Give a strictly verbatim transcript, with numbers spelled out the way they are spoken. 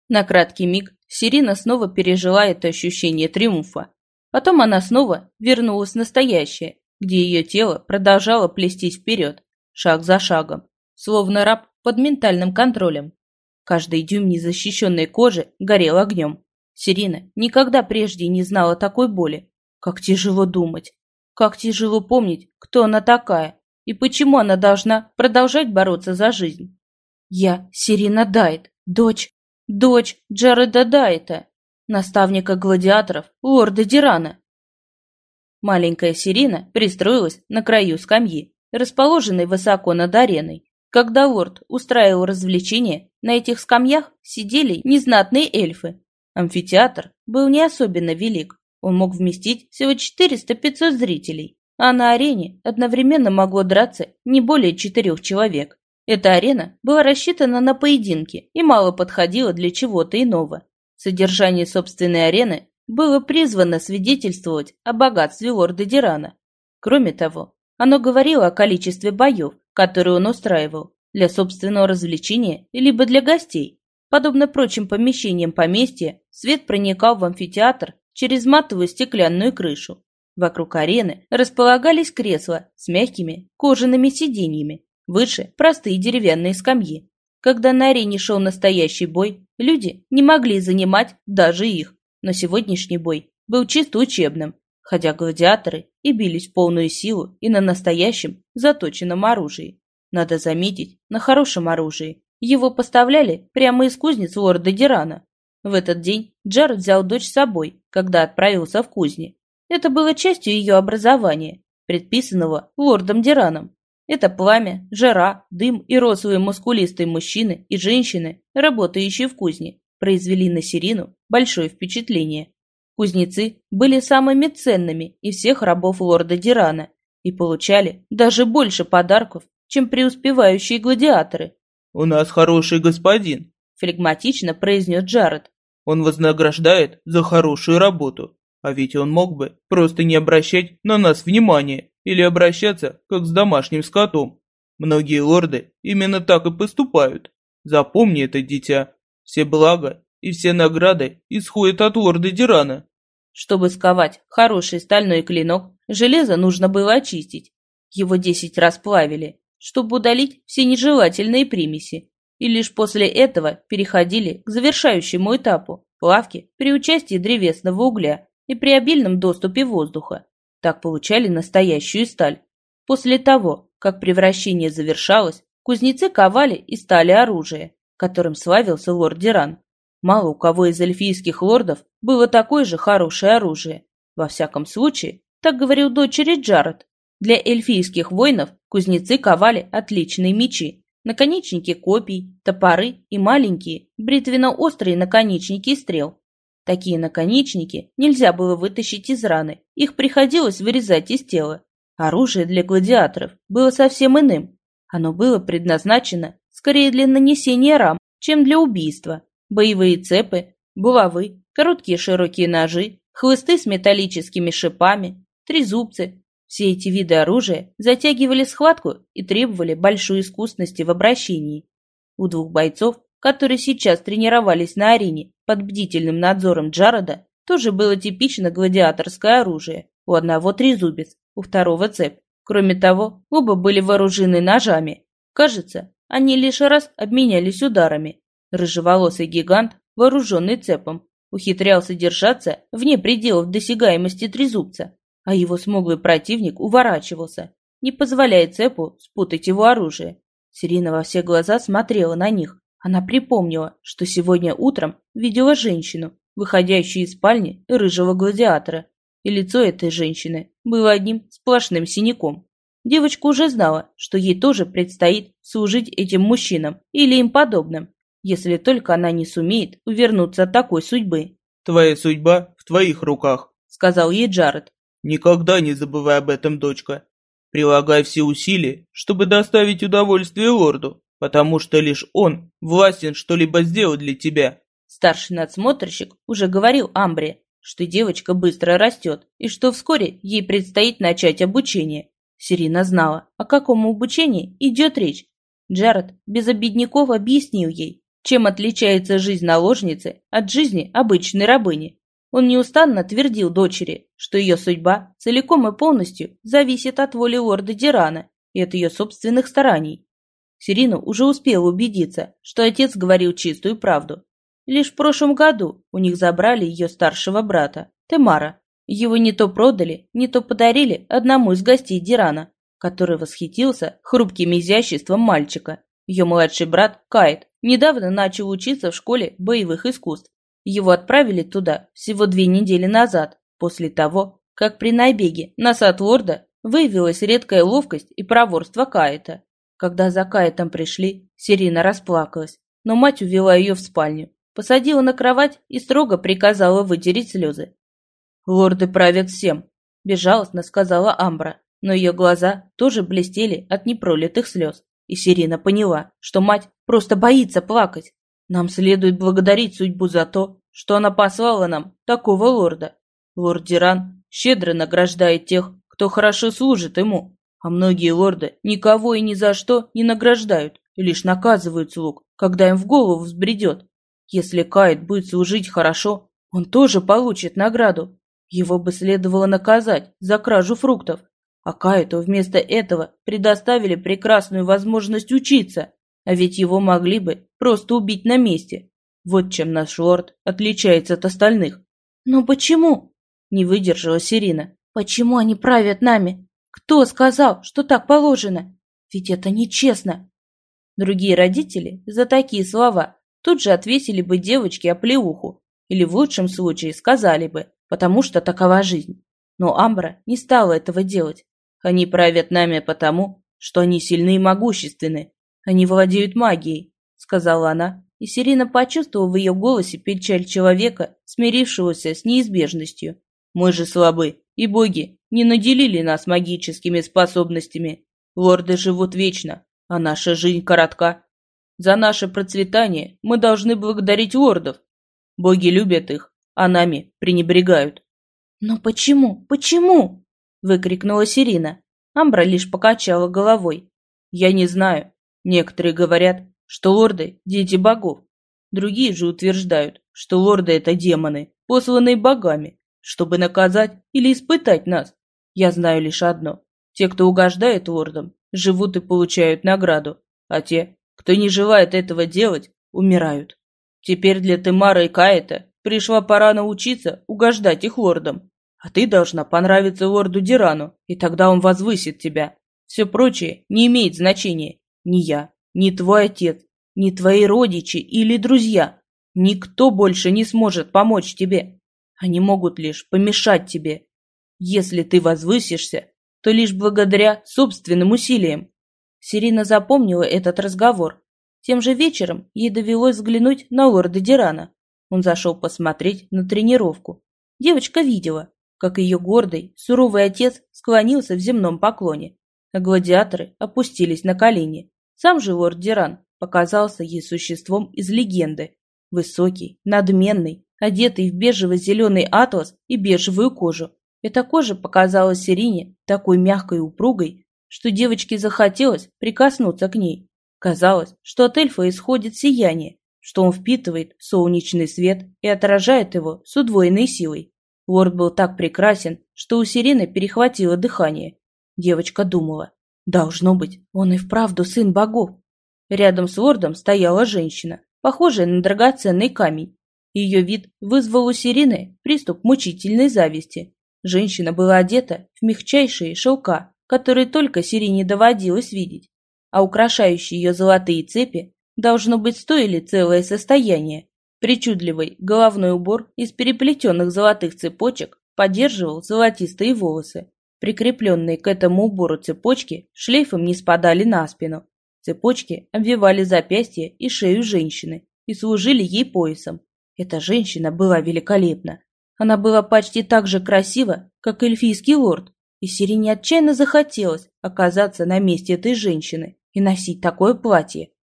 На краткий миг Сирина снова пережила это ощущение триумфа. Потом она снова вернулась в настоящее, где ее тело продолжало плестись вперед, шаг за шагом, словно раб под ментальным контролем. Каждый дюйм незащищенной кожи горел огнем. Сирина никогда прежде не знала такой боли. Как тяжело думать, как тяжело помнить, кто она такая и почему она должна продолжать бороться за жизнь. Я Сирина Дайт, дочь, дочь Джареда Дайта, наставника гладиаторов, лорда Дирана. Маленькая Сирина пристроилась на краю скамьи, расположенной высоко над ареной. Когда лорд устраивал развлечения, на этих скамьях сидели незнатные эльфы. Амфитеатр был не особенно велик, он мог вместить всего четыреста-пятьсот зрителей, а на арене одновременно могло драться не более четырех человек. Эта арена была рассчитана на поединки и мало подходила для чего-то иного. Содержание собственной арены было призвано свидетельствовать о богатстве лорда Дирана. Кроме того, оно говорило о количестве боев, которые он устраивал, для собственного развлечения либо для гостей. Подобно прочим помещениям поместья, свет проникал в амфитеатр через матовую стеклянную крышу. Вокруг арены располагались кресла с мягкими кожаными сиденьями, выше простые деревянные скамьи. Когда на арене шел настоящий бой, люди не могли занимать даже их, но сегодняшний бой был чисто учебным, хотя гладиаторы и бились в полную силу и на настоящем заточенном оружии. Надо заметить, на хорошем оружии. Его поставляли прямо из кузниц лорда Дирана. В этот день Джаред взял дочь с собой, когда отправился в кузни. Это было частью ее образования, предписанного лордом Дираном. Это пламя, жара, дым и рослые мускулистые мужчины и женщины, работающие в кузне, произвели на Сирину большое впечатление. Кузнецы были самыми ценными из всех рабов лорда Дирана и получали даже больше подарков, чем преуспевающие гладиаторы. «У нас хороший господин», – флегматично произнес Джаред. «Он вознаграждает за хорошую работу, а ведь он мог бы просто не обращать на нас внимания или обращаться как с домашним скотом. Многие лорды именно так и поступают. Запомни это, дитя, все блага и все награды исходят от лорда Дирана». Чтобы сковать хороший стальной клинок, железо нужно было очистить. Его десять раз плавили, чтобы удалить все нежелательные примеси, и лишь после этого переходили к завершающему этапу – плавки при участии древесного угля и при обильном доступе воздуха. Так получали настоящую сталь. После того, как превращение завершалось, кузнецы ковали из стали оружие, которым славился лорд Диран. Мало у кого из эльфийских лордов было такое же хорошее оружие. Во всяком случае, так говорил дочери Джаред. Для эльфийских воинов кузнецы ковали отличные мечи, наконечники копий, топоры и маленькие бритвенно-острые наконечники стрел. Такие наконечники нельзя было вытащить из раны, их приходилось вырезать из тела. Оружие для гладиаторов было совсем иным. Оно было предназначено скорее для нанесения ран, чем для убийства. Боевые цепи, булавы, короткие широкие ножи, хлысты с металлическими шипами, трезубцы. Все эти виды оружия затягивали схватку и требовали большой искусности в обращении. У двух бойцов, которые сейчас тренировались на арене под бдительным надзором Джареда, тоже было типично гладиаторское оружие. У одного трезубец, у второго цепь. Кроме того, оба были вооружены ножами. Кажется, они лишь раз обменялись ударами. Рыжеволосый гигант, вооруженный цепом, ухитрялся держаться вне пределов досягаемости трезубца, а его смуглый противник уворачивался, не позволяя цепу спутать его оружие. Сирина во все глаза смотрела на них. Она припомнила, что сегодня утром видела женщину, выходящую из спальни рыжего гладиатора, и лицо этой женщины было одним сплошным синяком. Девочка уже знала, что ей тоже предстоит служить этим мужчинам или им подобным, если только она не сумеет увернуться от такой судьбы. «Твоя судьба в твоих руках», — сказал ей Джаред. «Никогда не забывай об этом, дочка. Прилагай все усилия, чтобы доставить удовольствие лорду, потому что лишь он властен что-либо сделать для тебя». Старший надсмотрщик уже говорил Амбре, что девочка быстро растет и что вскоре ей предстоит начать обучение. Сирина знала, о каком обучении идет речь. Джаред без обидников объяснил ей, чем отличается жизнь наложницы от жизни обычной рабыни. Он неустанно твердил дочери, что ее судьба целиком и полностью зависит от воли лорда Дирана и от ее собственных стараний. Сирина уже успела убедиться, что отец говорил чистую правду. Лишь в прошлом году у них забрали ее старшего брата, Темара. Его не то продали, не то подарили одному из гостей Дирана, который восхитился хрупким изяществом мальчика. Ее младший брат, Кайт, недавно начал учиться в школе боевых искусств. Его отправили туда всего две недели назад, после того, как при набеге на сад лорда выявилась редкая ловкость и проворство Кайта. Когда за Кайтом пришли, Сирина расплакалась, но мать увела ее в спальню, посадила на кровать и строго приказала вытереть слезы. «Лорды правят всем», – безжалостно сказала Амбра, но ее глаза тоже блестели от непролитых слез, и Сирина поняла, что мать просто боится плакать. «Нам следует благодарить судьбу за то, что она послала нам такого лорда. Лорд Диран щедро награждает тех, кто хорошо служит ему, а многие лорды никого и ни за что не награждают, лишь наказывают слуг, когда им в голову взбредет. Если Кайт будет служить хорошо, он тоже получит награду. Его бы следовало наказать за кражу фруктов, а Кайту вместо этого предоставили прекрасную возможность учиться, а ведь его могли бы просто убить на месте. Вот чем наш лорд отличается от остальных». «Но почему?» – не выдержала Сирина. «Почему они правят нами? Кто сказал, что так положено? Ведь это нечестно». Другие родители за такие слова тут же отвесили бы девочке оплеуху, или в лучшем случае сказали бы, потому что такова жизнь. Но Амбра не стала этого делать. Они правят нами потому, что они сильны и могущественны. Они владеют магией, сказала она, и Сирина почувствовала в ее голосе печаль человека, смирившегося с неизбежностью. Мы же слабы, и боги не наделили нас магическими способностями. Лорды живут вечно, а наша жизнь коротка. За наше процветание мы должны благодарить лордов. Боги любят их, а нами пренебрегают. «Но почему? Почему?» – выкрикнула Сирина. Амбра лишь покачала головой. «Я не знаю. Некоторые говорят, что лорды – дети богов. Другие же утверждают, что лорды – это демоны, посланные богами, чтобы наказать или испытать нас. Я знаю лишь одно. Те, кто угождает лордам, живут и получают награду, а те, кто не желает этого делать, умирают. Теперь для Темара и Кайта пришла пора научиться угождать их лордам. А ты должна понравиться лорду Дирану, и тогда он возвысит тебя. Все прочее не имеет значения. Ни я, ни твой отец, ни твои родичи или друзья. Никто больше не сможет помочь тебе. Они могут лишь помешать тебе. Если ты возвысишься, то лишь благодаря собственным усилиям». Сирина запомнила этот разговор. Тем же вечером ей довелось взглянуть на лорда Дирана. Он зашел посмотреть на тренировку. Девочка видела, как ее гордый, суровый отец склонился в земном поклоне, а гладиаторы опустились на колени. Сам же лорд Диран показался ей существом из легенды. Высокий, надменный, одетый в бежево-зеленый атлас и бежевую кожу. Эта кожа показалась Сирине такой мягкой и упругой, что девочке захотелось прикоснуться к ней. Казалось, что от эльфа исходит сияние, что он впитывает солнечный свет и отражает его с удвоенной силой. Лорд был так прекрасен, что у Сирины перехватило дыхание. Девочка думала, должно быть, он и вправду сын богов. Рядом с лордом стояла женщина, похожая на драгоценный камень. Ее вид вызвал у Сирины приступ мучительной зависти. Женщина была одета в мягчайшие шелка, которые только Сирине доводилось видеть, а украшающие ее золотые цепи, должно быть, стоили целое состояние. Причудливый головной убор из переплетенных золотых цепочек поддерживал золотистые волосы. Прикрепленные к этому убору цепочки шлейфом не спадали на спину. Цепочки обвивали запястья и шею женщины и служили ей поясом. Эта женщина была великолепна. Она была почти так же красива, как эльфийский лорд, и Сирине отчаянно захотелось оказаться на месте этой женщины и носить такое платье.